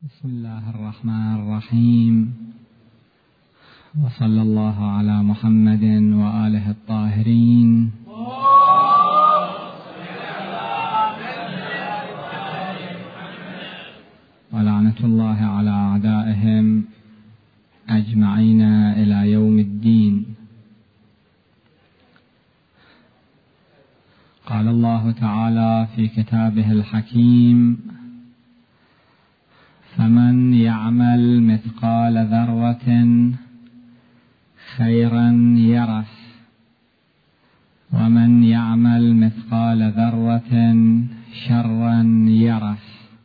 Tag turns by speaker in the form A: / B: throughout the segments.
A: بسم الله الرحمن الرحيم، وصلى الله على محمد وآله الطاهرين، ولعنة الله على أعدائهم أجمعين إلى يوم الدين. قال الله تعالى في كتابه الحكيم: فمن يعمل مثقال ذرة خيرا يره، ومن يعمل مثقال ذرة شرا يره.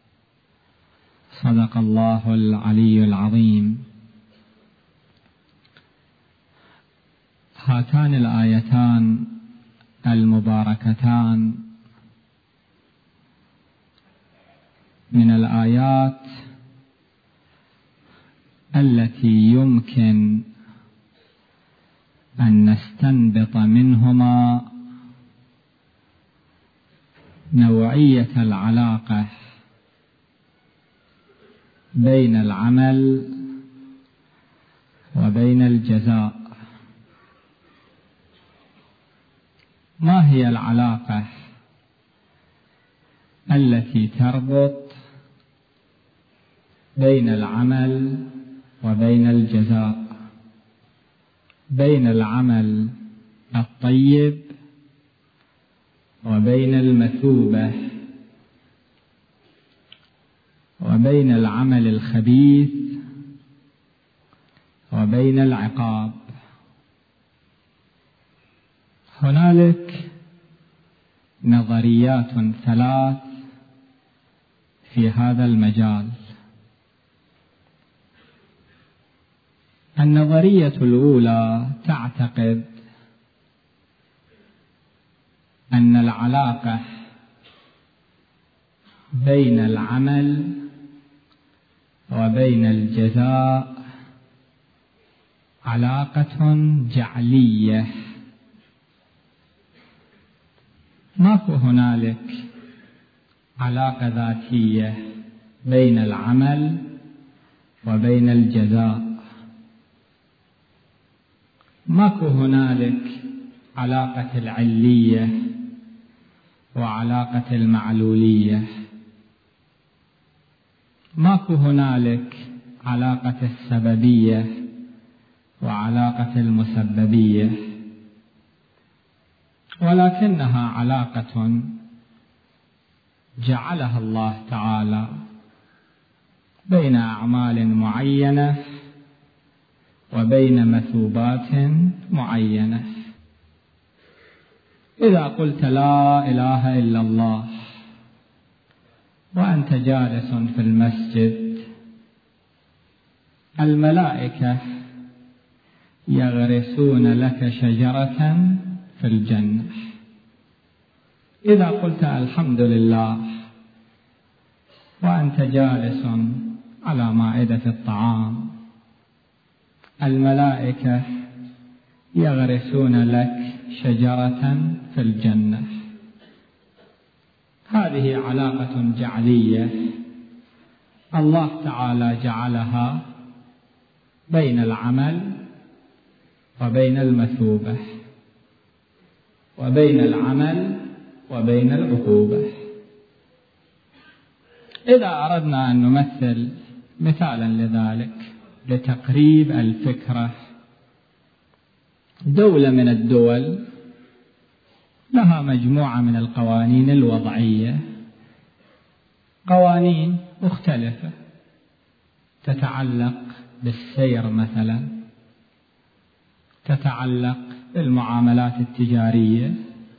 A: صدق الله العلي العظيم. هاتان الآيتان المباركتان من الآيات التي يمكن أن نستنبط منهما نوعية العلاقة بين العمل وبين الجزاء. ما هي العلاقة التي تربط بين العمل وبين الجزاء، بين العمل الطيب وبين المثوبة، وبين العمل الخبيث وبين العقاب؟ هنالك نظريات ثلاث في هذا المجال. النظرية الأولى تعتقد أن العلاقة بين العمل وبين الجزاء علاقة جعلية. ماكو هنالك علاقة ذاتية بين العمل وبين الجزاء. ماكو هنالك علاقة العلية وعلاقة المعلولية. ماكو هنالك علاقة السببية وعلاقة المسببية، ولكنها علاقة جعلها الله تعالى بين أعمال معينة وبين مثوبات معينة. إذا قلت لا إله إلا الله وأنت جالس في المسجد، الملائكة يغرسون لك شجرة في الجنة. إذا قلت الحمد لله وأنت جالس على مائدة الطعام، الملائكة يغرسون لك شجرة في الجنة. هذه علاقة جعلية الله تعالى جعلها بين العمل وبين المثوبة، وبين العمل وبين العقوبة. إذا أردنا أن نمثل مثالا لذلك لتقريب الفكرة، دولة من الدول لها مجموعة من القوانين الوضعية، قوانين مختلفة تتعلق بالسير مثلا، تتعلق بالمعاملات التجارية.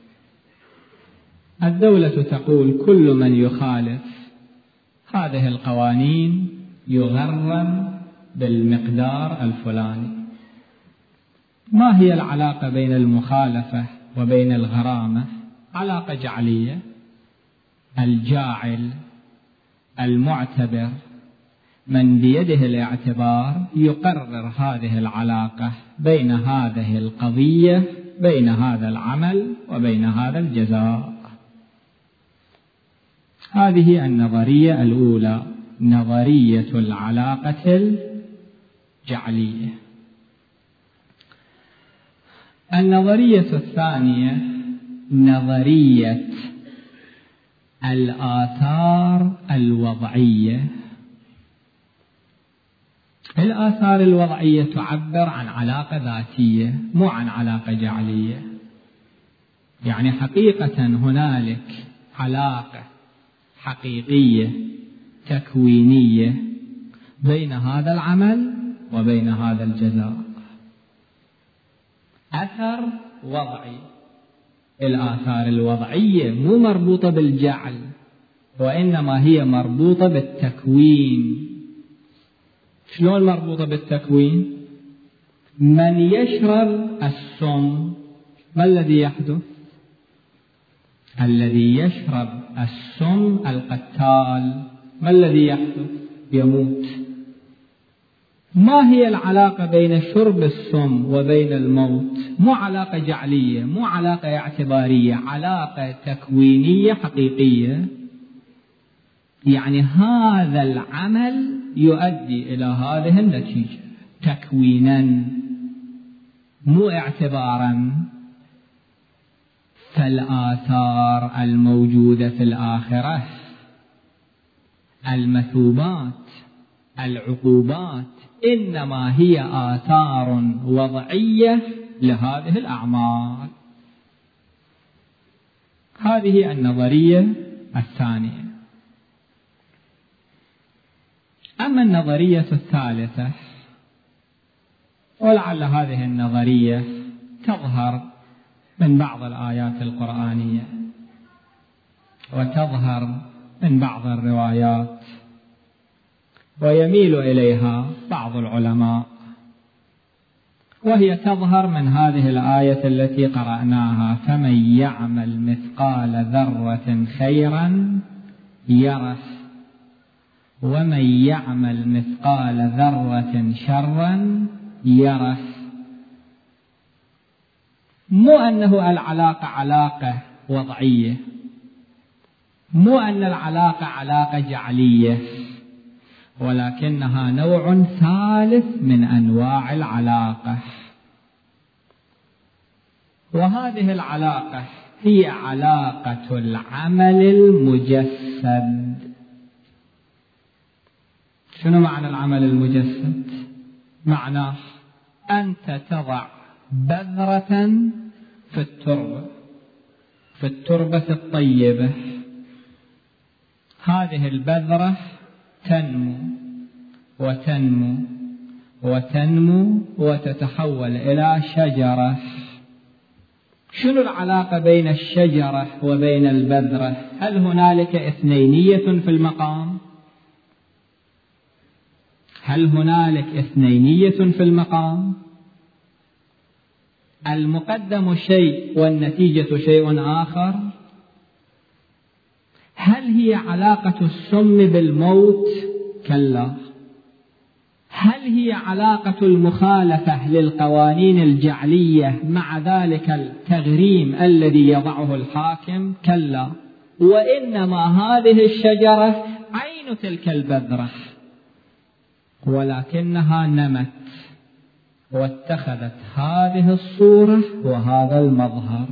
A: الدولة تقول كل من يخالف هذه القوانين يغرم بالمقدار الفلاني. ما هي العلاقة بين المخالفة وبين الغرامة؟ علاقة جعلية. الجاعل المعتبر من بيده الاعتبار يقرر هذه العلاقة بين هذه القضية، بين هذا العمل وبين هذا الجزاء. هذه النظرية الأولى نظرية العلاقة الجعلية. النظرية الثانية نظرية الآثار الوضعية. الآثار الوضعية تعبر عن علاقة ذاتية، مو عن علاقة جعلية. يعني حقيقة هنالك علاقة حقيقية تكوينية بين هذا العمل وبين هذا الجزاء. أثر وضعي. الآثار الوضعية مو مربوطة بالجعل، وإنما هي مربوطة بالتكوين. شلون مربوطة بالتكوين؟ من يشرب السم ما الذي يحدث؟ الذي يشرب السم القتال ما الذي يحدث؟ يموت. ما هي العلاقة بين شرب السم وبين الموت؟ مو علاقة جعلية، مو علاقة اعتبارية، علاقة تكوينية حقيقية. يعني هذا العمل يؤدي إلى هذه النتيجة تكوينا مو اعتبارا. فالآثار الموجودة في الآخرة، المثوبات، العقوبات، إنما هي آثار وضعية لهذه الأعمال. هذه النظرية الثانية. أما النظرية الثالثة، ولعل هذه النظرية تظهر من بعض الآيات القرآنية وتظهر من بعض الروايات ويميل إليها بعض العلماء، وهي تظهر من هذه الآية التي قرأناها: فمن يعمل مثقال ذرة خيرا يره ومن يعمل مثقال ذرة شرا يره. مو أنه العلاقة علاقة وضعية، مو أن العلاقة علاقة جعلية، ولكنها نوع ثالث من أنواع العلاقة. وهذه العلاقة هي علاقة العمل المجسد. شنو معنى العمل المجسد؟ معناه أنت تضع بذرة في التربة الطيبة. هذه البذرة تنمو وتنمو وتنمو وتتحول إلى شجرة. شنو العلاقة بين الشجرة وبين البذرة؟ هل هنالك اثنينية في المقام؟ هل هنالك اثنينية في المقام؟ المقدم شيء والنتيجة شيء آخر. هل هي علاقة السم بالموت؟ كلا. هل هي علاقة المخالفة للقوانين الجعلية مع ذلك التغريم الذي يضعه الحاكم؟ كلا. وإنما هذه الشجرة عين تلك البذرة، ولكنها نمت واتخذت هذه الصورة وهذا المظهر.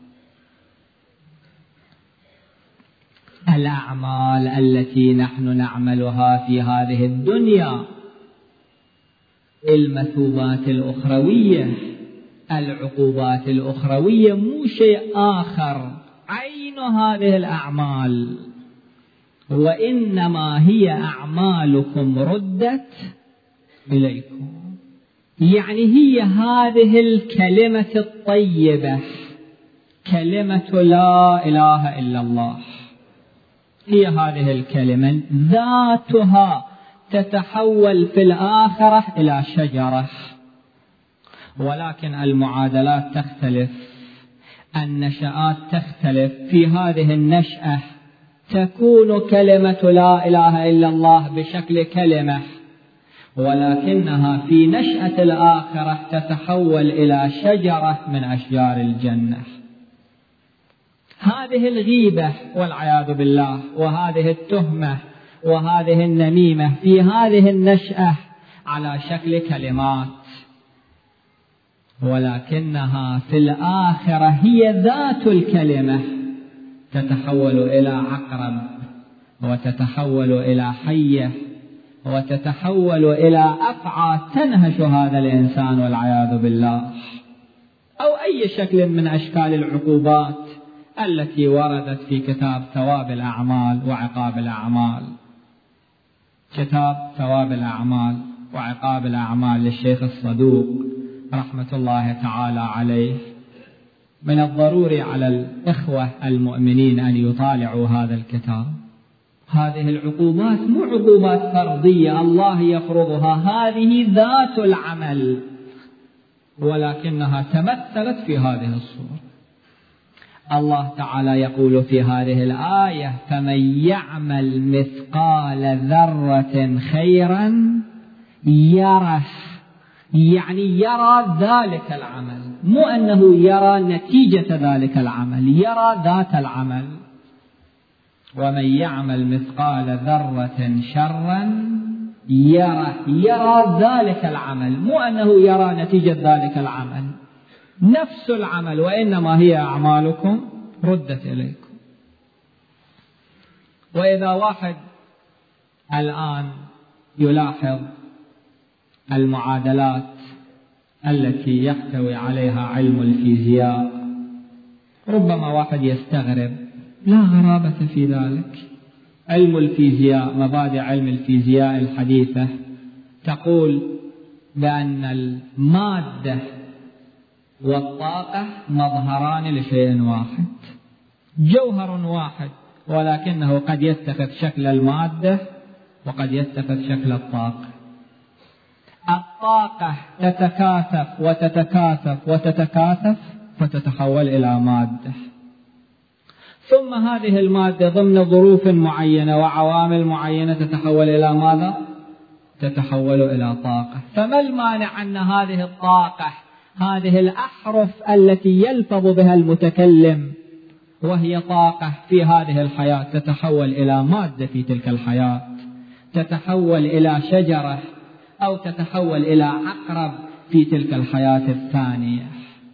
A: الأعمال التي نحن نعملها في هذه الدنيا، المثوبات الأخروية، العقوبات الأخروية، مو شيء آخر عين هذه الأعمال، وإنما هي أعمالكم ردت إليكم. يعني هي هذه الكلمة الطيبة، كلمة لا إله إلا الله، هي هذه الكلمة ذاتها تتحول في الآخرة إلى شجرة. ولكن المعادلات تختلف، النشآت تختلف. في هذه النشأة تكون كلمة لا إله إلا الله بشكل كلمة، ولكنها في نشأة الآخرة تتحول إلى شجرة من أشجار الجنة. هذه الغيبة والعياذ بالله، وهذه التهمة، وهذه النميمة في هذه النشأة على شكل كلمات، ولكنها في الآخرة هي ذات الكلمة، تتحول إلى عقرب، وتتحول إلى حية، وتتحول إلى أفعى تنهش هذا الإنسان والعياذ بالله، أو أي شكل من أشكال العقوبات التي وردت في كتاب ثواب الأعمال وعقاب الأعمال. كتاب ثواب الأعمال وعقاب الأعمال للشيخ الصدوق رحمة الله تعالى عليه. من الضروري على الإخوة المؤمنين أن يطالعوا هذا الكتاب. هذه العقوبات مو عقوبات فرضية الله يفرضها، هذه ذات العمل، ولكنها تمثلت في هذه الصورة. الله تعالى يقول في هذه الآية: فمن يعمل مثقال ذرة خيرا يره، يعني يرى ذلك العمل، مو أنه يرى نتيجة ذلك العمل، يرى ذات العمل. ومن يعمل مثقال ذرة شرا يره، يرى ذلك العمل، مو أنه يرى نتيجة ذلك العمل، نفس العمل، وإنما هي أعمالكم ردت إليكم. وإذا واحد الآن يلاحظ المعادلات التي يحتوي عليها علم الفيزياء، ربما واحد يستغرب، لا غرابة في ذلك. علم الفيزياء، مبادئ علم الفيزياء الحديثة تقول بأن المادة والطاقة مظهران لشيء واحد، جوهر واحد، ولكنه قد يتخذ شكل المادة وقد يتخذ شكل الطاقة. الطاقة تتكاثف وتتكاثف وتتكاثف فتتحول إلى مادة، ثم هذه المادة ضمن ظروف معينة وعوامل معينة تتحول إلى ماذا؟ تتحول إلى طاقة. فما المانع أن هذه الطاقة، هذه الأحرف التي يلفظ بها المتكلم وهي طاقة في هذه الحياة، تتحول إلى مادة في تلك الحياة، تتحول إلى شجرة أو تتحول إلى عقرب في تلك الحياة الثانية.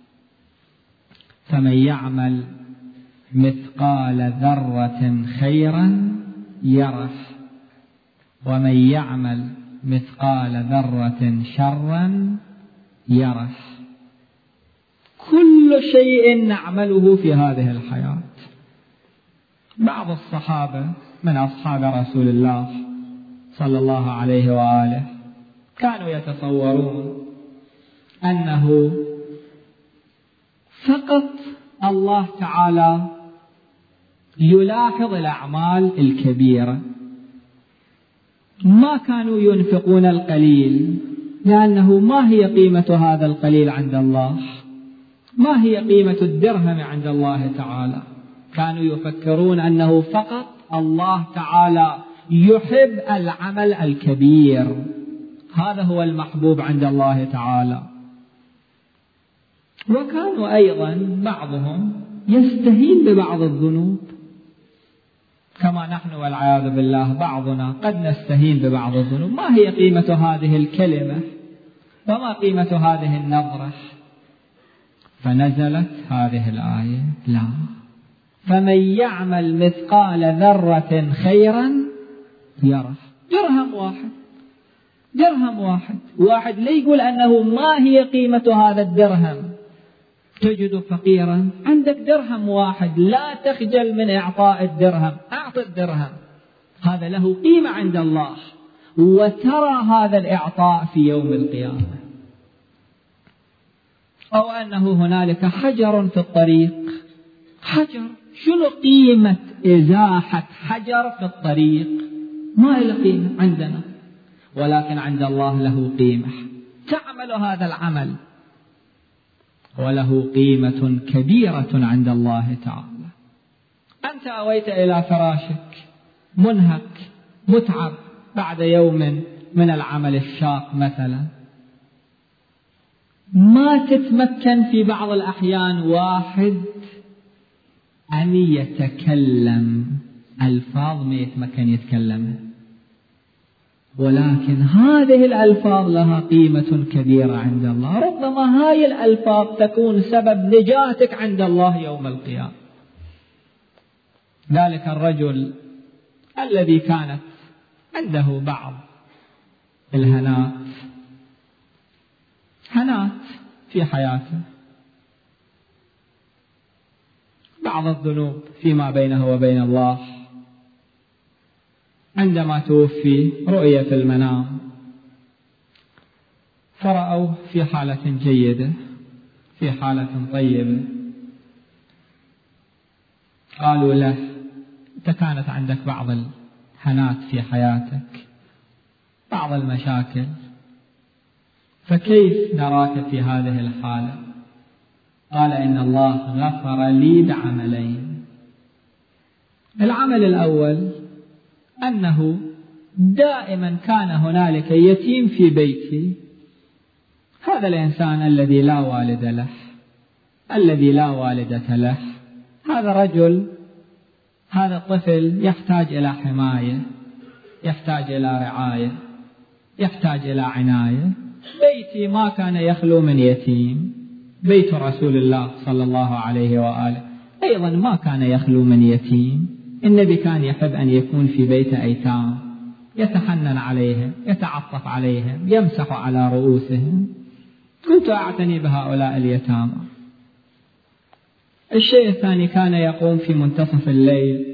A: فمن يعمل مثقال ذرة خيرا يره، ومن يعمل مثقال ذرة شرا يره. كل شيء نعمله في هذه الحياة. بعض الصحابة من أصحاب رسول الله صلى الله عليه وآله كانوا يتصورون أنه فقط الله تعالى يلاحظ الأعمال الكبيرة، ما كانوا ينفقون القليل، لأنه ما هي قيمة هذا القليل عند الله؟ ما هي قيمة الدرهم عند الله تعالى؟ كانوا يفكرون أنه فقط الله تعالى يحب العمل الكبير، هذا هو المحبوب عند الله تعالى. وكانوا أيضا بعضهم يستهين ببعض الذنوب، كما نحن والعياذ بالله بعضنا قد نستهين ببعض الذنوب. ما هي قيمة هذه الكلمة؟ وما قيمة هذه النظرة؟ فنزلت هذه الآية: لا، فمن يعمل مثقال ذرة خيرا يره. درهم واحد، درهم واحد، واحد لا يقول أنه ما هي قيمة هذا الدرهم. تجد فقيرا عندك درهم واحد، لا تخجل من إعطاء الدرهم، أعط الدرهم، هذا له قيمة عند الله، وترى هذا الإعطاء في يوم القيامة. أو أنه هنالك حجر في الطريق، حجر، شنو قيمة إزاحة حجر في الطريق؟ ما له قيمة عندنا، ولكن عند الله له قيمة. تعمل هذا العمل وله قيمة كبيرة عند الله تعالى. أنت أويت إلى فراشك منهك متعب بعد يوم من العمل الشاق مثلا، ما تتمكن في بعض الأحيان واحد أن يتكلم ألفاظ ما يتمكن يتكلمها، ولكن هذه الألفاظ لها قيمة كبيرة عند الله. ربما هاي الألفاظ تكون سبب نجاتك عند الله يوم القيامة. ذلك الرجل الذي كانت عنده بعض الهنات في حياته، بعض الذنوب فيما بينه وبين الله، عندما توفي رؤية في المنام فرأوه في حالة جيدة، في حالة طيبة. قالوا له: أنت كانت عندك بعض الهنات في حياتك، بعض المشاكل، فكيف نراك في هذه الحالة؟ قال: إن الله غفر لي بعملين. العمل الأول أنه دائما كان هنالك يتيم في بيتي، هذا الإنسان الذي لا والد له، الذي لا والدة له، هذا رجل، هذا الطفل يحتاج إلى حماية، يحتاج إلى رعاية، يحتاج إلى عناية. بيتي ما كان يخلو من يتيم، بيت رسول الله صلى الله عليه وآله أيضا ما كان يخلو من يتيم. النبي كان يحب أن يكون في بيت أيتام، يتحنن عليهم، يتعطف عليهم، يمسح على رؤوسهم. كنت أعتني بهؤلاء اليتامى. الشيء الثاني، كان يقوم في منتصف الليل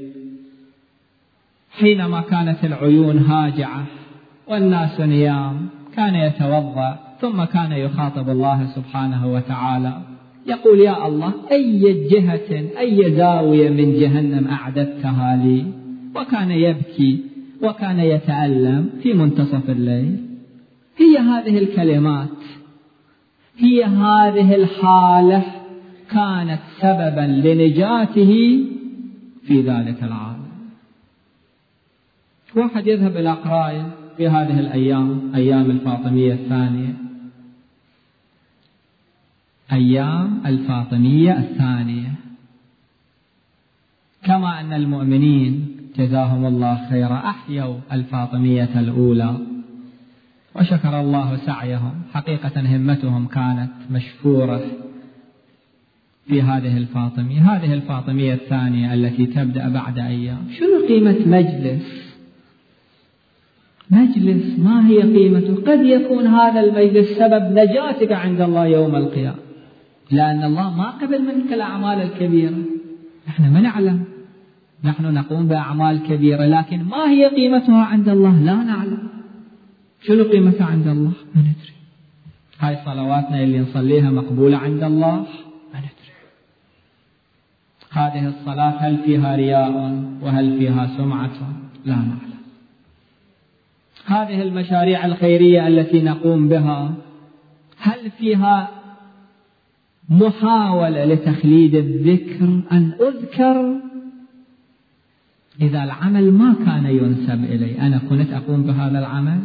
A: حينما كانت العيون هاجعة والناس نيام، كان يتوضأ ثم كان يخاطب الله سبحانه وتعالى، يقول: يا الله، أي جهة، أي زاوية من جهنم أعددتها لي؟ وكان يبكي وكان يتألم في منتصف الليل. هي هذه الكلمات، هي هذه الحالة كانت سببا لنجاته في ذلك العالم. واحد يذهب إلى قراية في هذه الأيام، أيام الفاطمية الثانية، أيام الفاطمية الثانية، كما أن المؤمنين جزاهم الله خيرا أحيوا الفاطمية الأولى وشكر الله سعيهم، حقيقة همتهم كانت مشكورة في هذه الفاطمية. هذه الفاطمية الثانية التي تبدأ بعد أيام، شنو قيمة مجلس؟ ما هي قيمته؟ قد يكون هذا المجلس سبب نجاتك عند الله يوم القيامة، لأن الله ما قبل منك الأعمال الكبيرة. نحن ما نعلم، نحن نقوم بأعمال كبيرة، لكن ما هي قيمتها عند الله لا نعلم. شنو قيمتها عند الله؟ ما ندري. هاي صلواتنا اللي نصليها مقبولة عند الله؟ ما ندري. هذه الصلاة هل فيها رياء وهل فيها سمعة؟ لا نعلم. هذه المشاريع الخيرية التي نقوم بها هل فيها محاولة لتخليد الذكر، أن أذكر؟ إذا العمل ما كان ينسب إلي، أنا كنت أقوم بهذا العمل؟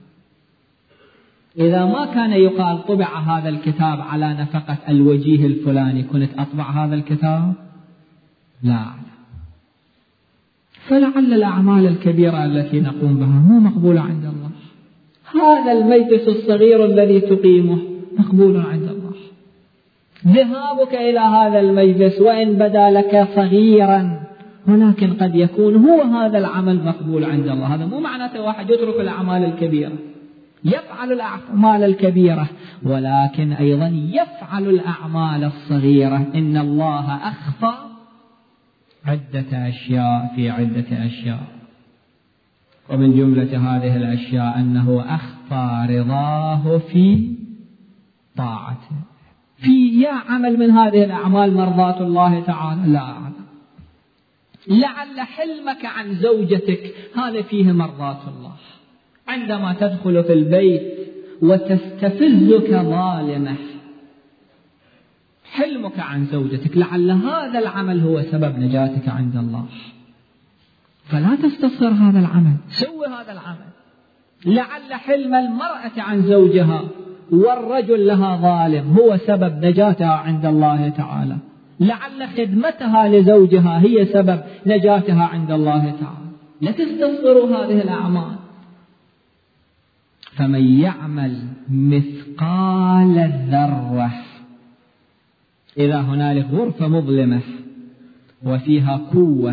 A: إذا ما كان يقال طبع هذا الكتاب على نفقة الوجيه الفلاني، كنت أطبع هذا الكتاب؟ لا أعلم. فلعل الأعمال الكبيرة التي نقوم بها مو مقبولة عند الله. هذا المجلس الصغير الذي تقيمه مقبول عند الله. ذهابك إلى هذا المجلس وإن بدا لك صغيرا، ولكن قد يكون هو هذا العمل مقبول عند الله. هذا مو معناته واحد يترك الأعمال الكبيرة، يفعل الأعمال الكبيرة، ولكن أيضا يفعل الأعمال الصغيرة. إن الله أخفى عدة أشياء في عدة أشياء، ومن جملة هذه الأشياء أنه أخفى رضاه في طاعته. في يا عمل من هذه الأعمال مرضاة الله تعالى؟ لا أعلم. لعل حلمك عن زوجتك هذا فيه مرضاة الله، عندما تدخل في البيت وتستفزك ظالمة، حلمك عن زوجتك، لعل هذا العمل هو سبب نجاتك عند الله. فلا تستصغر هذا العمل، سوي هذا العمل. لعل حلم المرأة عن زوجها والرجل لها ظالم هو سبب نجاتها عند الله تعالى. لعل خدمتها لزوجها هي سبب نجاتها عند الله تعالى. لا تستصغروا هذه الأعمال. فمن يعمل مثقال الذرة، إذا هنالك غرفة مظلمة وفيها كوة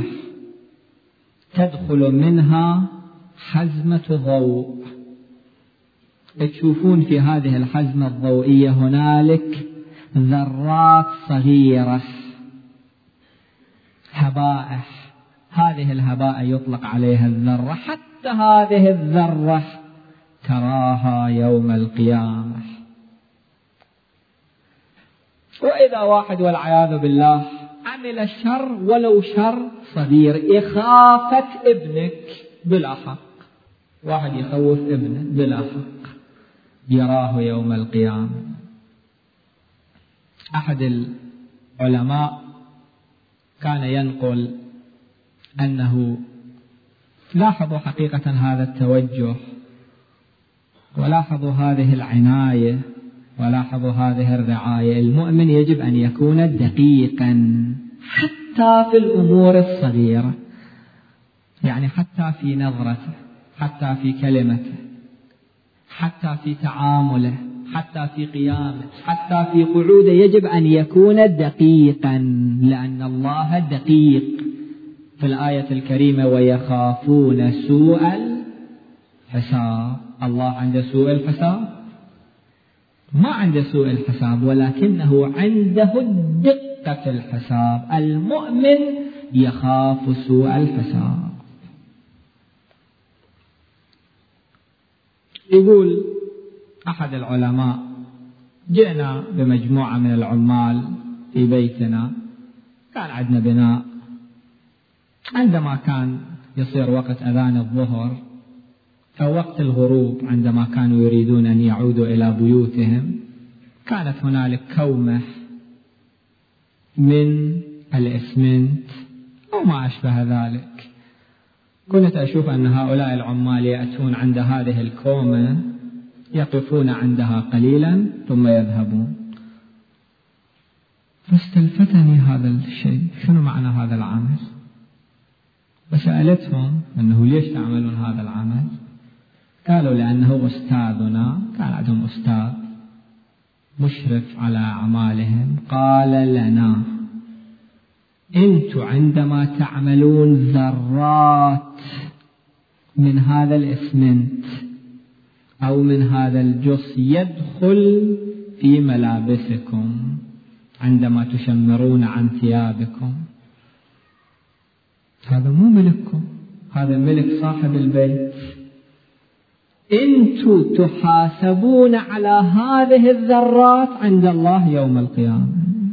A: تدخل منها حزمة ضوء، تشوفون في هذه الحزمة الضوئية هنالك ذرات صغيرة، هباء، هذه الهباء يطلق عليها الذرة. حتى هذه الذرة تراها يوم القيامة. وإذا واحد والعياذ بالله عمل الشر ولو شر صغير، إخافة ابنك بلا حق، واحد يخوف ابنه بلا حق، يراه يوم القيامة. أحد العلماء كان ينقل أنه لاحظوا حقيقة هذا التوجه، ولاحظوا هذه العناية، ولاحظوا هذه الرعاية. المؤمن يجب أن يكون دقيقا حتى في الأمور الصغيرة، يعني حتى في نظرته، حتى في كلمته، حتى في تعامله، حتى في قيامه، حتى في قعوده، يجب أن يكون دقيقا، لأن الله دقيق. في الآية الكريمة ويخافون سوء الحساب، الله عنده سوء الحساب؟ ما عنده سوء الحساب، ولكنه عنده دقة الحساب. المؤمن يخاف سوء الحساب. يقول أحد العلماء: جئنا بمجموعة من العمال في بيتنا، كان عندنا بناء، عندما كان يصير وقت أذان الظهر أو وقت الغروب، عندما كانوا يريدون أن يعودوا إلى بيوتهم، كانت هنالك كومة من الإسمنت أو ما أشبه ذلك. كنت أشوف أن هؤلاء العمال يأتون عند هذه الكومة، يقفون عندها قليلا ثم يذهبون. فاستلفتني هذا الشيء، شنو معنى هذا العمل؟ فسألتهم أنه ليش تعملون هذا العمل؟ قالوا لأنه أستاذنا، كان عندهم أستاذ مشرف على أعمالهم، قال لنا: أنتم عندما تعملون ذرات من هذا الإسمنت أو من هذا الجص يدخل في ملابسكم عندما تشمرون عن ثيابكم، هذا مو ملككم، هذا ملك صاحب البيت. أنتم تحاسبون على هذه الذرات عند الله يوم القيامة.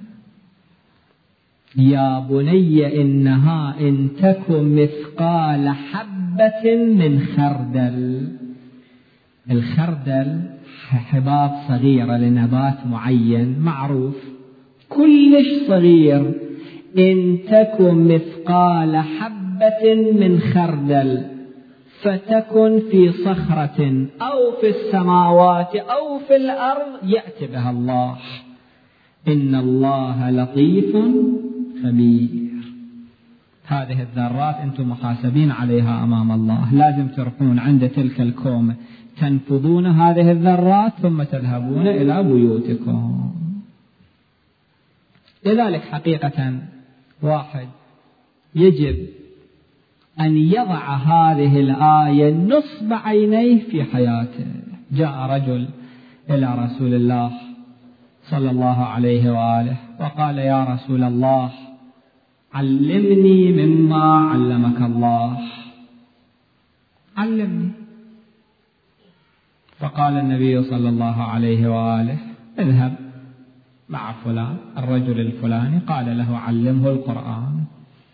A: يا بني إنها إن تكن مثقال حبة من خردل. الخردل حباب صغيرة لنبات معين معروف، كلش صغير. إن تكن مثقال حبة من خردل فتكن في صخرة أو في السماوات أو في الأرض يأتي بها الله، إن الله لطيف خبير. هذه الذرات أنتم محاسبين عليها أمام الله، لازم تروحون عند تلك الكومة تنفذون هذه الذرات ثم تذهبون إلى بيوتكم. لذلك حقيقة واحد يجب أن يضع هذه الآية نصب عينيه في حياته. جاء رجل إلى رسول الله صلى الله عليه وآله وقال: يا رسول الله، علمني مما علمك الله، علمني. فقال النبي صلى الله عليه وآله: اذهب مع فلان الرجل الفلاني، قال له: علمه القرآن.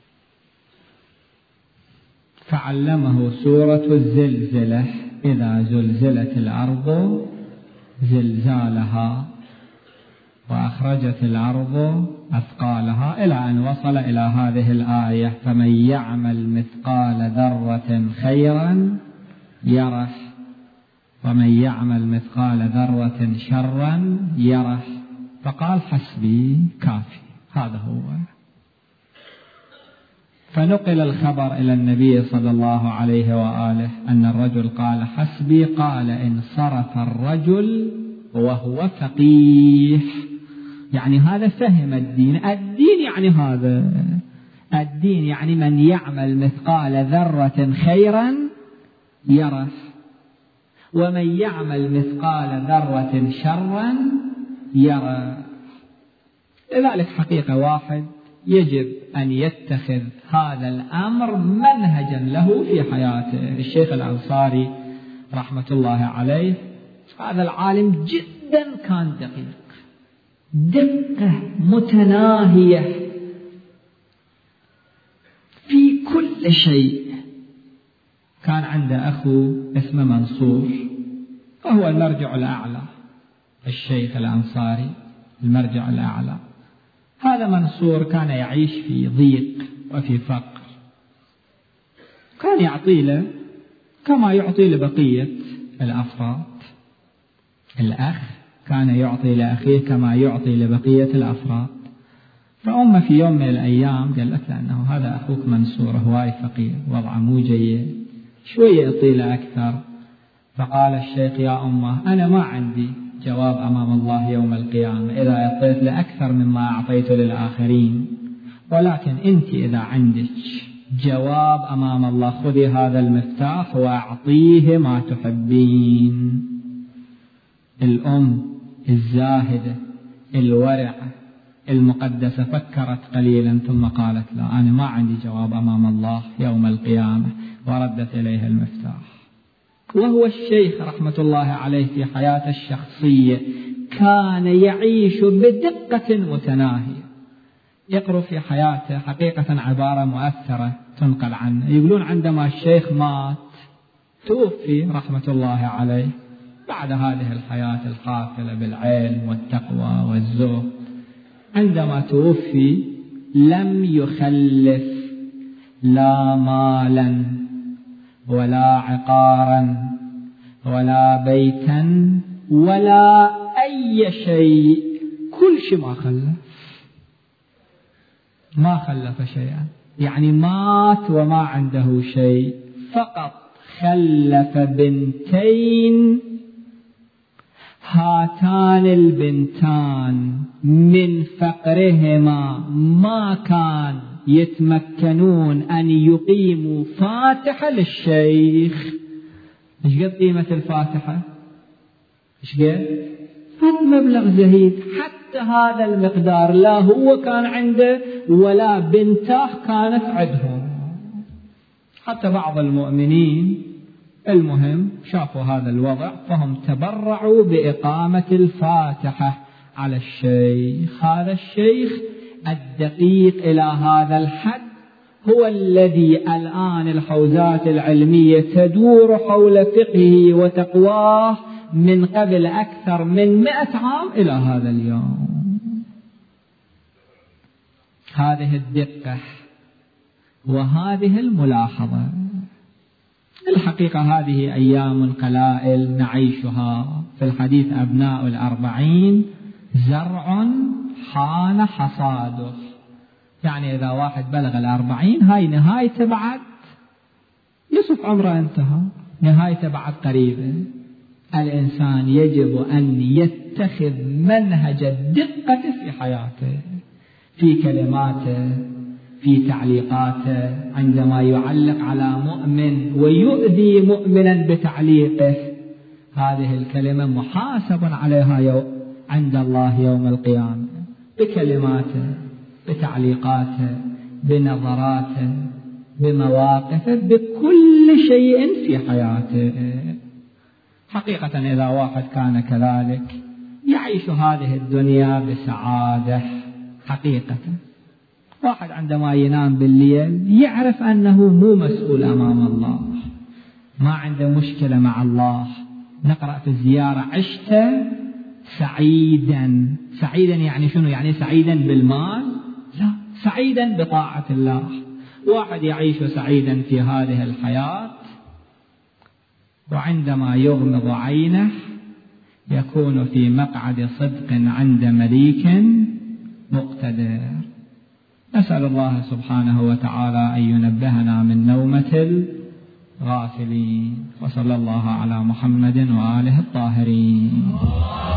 A: فعلمه سورة الزلزلة: إذا زلزلت الأرض زلزالها وأخرجت الأرض أثقالها، إلى أن وصل إلى هذه الآية: فمن يعمل مثقال ذرة خيرا يره ومن يعمل مثقال ذرة شرا يره. فقال: حسبي، كافي، هذا هو. فنقل الخبر إلى النبي صلى الله عليه وآله أن الرجل قال حسبي، قال انصرف الرجل وهو فقيه. يعني هذا فهم الدين. الدين يعني هذا الدين، يعني من يعمل مثقال ذرة خيرا يره، ومن يعمل مثقال ذرة شرا يره. لذلك حقيقة واحد يجب أن يتخذ هذا الأمر منهجا له في حياته. الشيخ الأنصاري رحمة الله عليه هذا العالم جدا كان دقيق، دقة متناهية في كل شيء. كان عنده أخو اسمه منصور، وهو المرجع الأعلى، الشيخ الأنصاري المرجع الأعلى. هذا منصور كان يعيش في ضيق وفي فقر، كان يعطي له كما يعطي لبقية الأفراد. الأخ كان يعطي لأخيه كما يعطي لبقية الأفراد. فأمه في يوم من الأيام قالت له أنه هذا أخوك منصور هواي فقير، وضعه مو جيد، شوية يعطي له أكثر. فقال الشيخ يا أمه أنا ما عندي جواب أمام الله يوم القيامة إذا أعطيت له أكثر مما أعطيت للآخرين، ولكن أنت إذا عندك جواب أمام الله خذي هذا المفتاح وأعطيه ما تحبين. الأم الزاهدة الورعة المقدسة فكرت قليلا ثم قالت لا، أنا ما عندي جواب أمام الله يوم القيامة، وردت إليه المفتاح. وهو الشيخ رحمة الله عليه في حياته الشخصية كان يعيش بدقة متناهية. يقرأ في حياته حقيقة عبارة مؤثرة تنقل عنه، يقولون عندما الشيخ مات توفي رحمة الله عليه بعد هذه الحياة الحافلة بالعلم والتقوى والزهد، عندما توفي لم يخلف لا مالا ولا عقارا ولا بيتا ولا أي شيء، كل شيء ما خلف شيئا. يعني مات وما عنده شيء، فقط خلف بنتين، هاتان البنتان من فقرهما ما كان يتمكنون أن يقيموا فاتحة للشيخ. إيش قد قيمة الفاتحة؟ إيش قد؟ هذا مبلغ زهيد، حتى هذا المقدار لا هو كان عنده ولا بنته كانت عندهم. حتى بعض المؤمنين المهم شافوا هذا الوضع فهم تبرعوا بإقامة الفاتحة على الشيخ. هذا الشيخ الدقيق إلى هذا الحد هو الذي الآن الحوزات العلمية تدور حول فقهه وتقواه من قبل أكثر من 100 عام إلى هذا اليوم. هذه الدقة وهذه الملاحظة. الحقيقة هذه أيام قلائل نعيشها. في الحديث أبناء 40 زرع حان حصاده، يعني إذا واحد بلغ 40 هاي نهايته بعد يصف عمره انتهى، نهايته بعد قريبة. الإنسان يجب أن يتخذ منهج الدقة في حياته، في كلماته، في تعليقاته. عندما يعلق على مؤمن ويؤذي مؤمنا بتعليقه، هذه الكلمة محاسب عليها عند الله يوم القيامة، بكلماته، بتعليقاته، بنظراته، بمواقفه، بكل شيء في حياته. حقيقة إذا واحد كان كذلك يعيش هذه الدنيا بسعادة. حقيقة واحد عندما ينام بالليل يعرف أنه مو مسؤول أمام الله، ما عنده مشكلة مع الله. نقرأ في الزيارة عشت سعيدا. سعيدا يعني شنو؟ يعني سعيدا بالمال؟ لا، سعيدا بطاعة الله. واحد يعيش سعيدا في هذه الحياة، وعندما يغمض عينه يكون في مقعد صدق عند مليك مقتدر. نسأل الله سبحانه وتعالى أن ينبهنا من نومة الغافلين. وصلى الله على محمد وآله الطاهرين.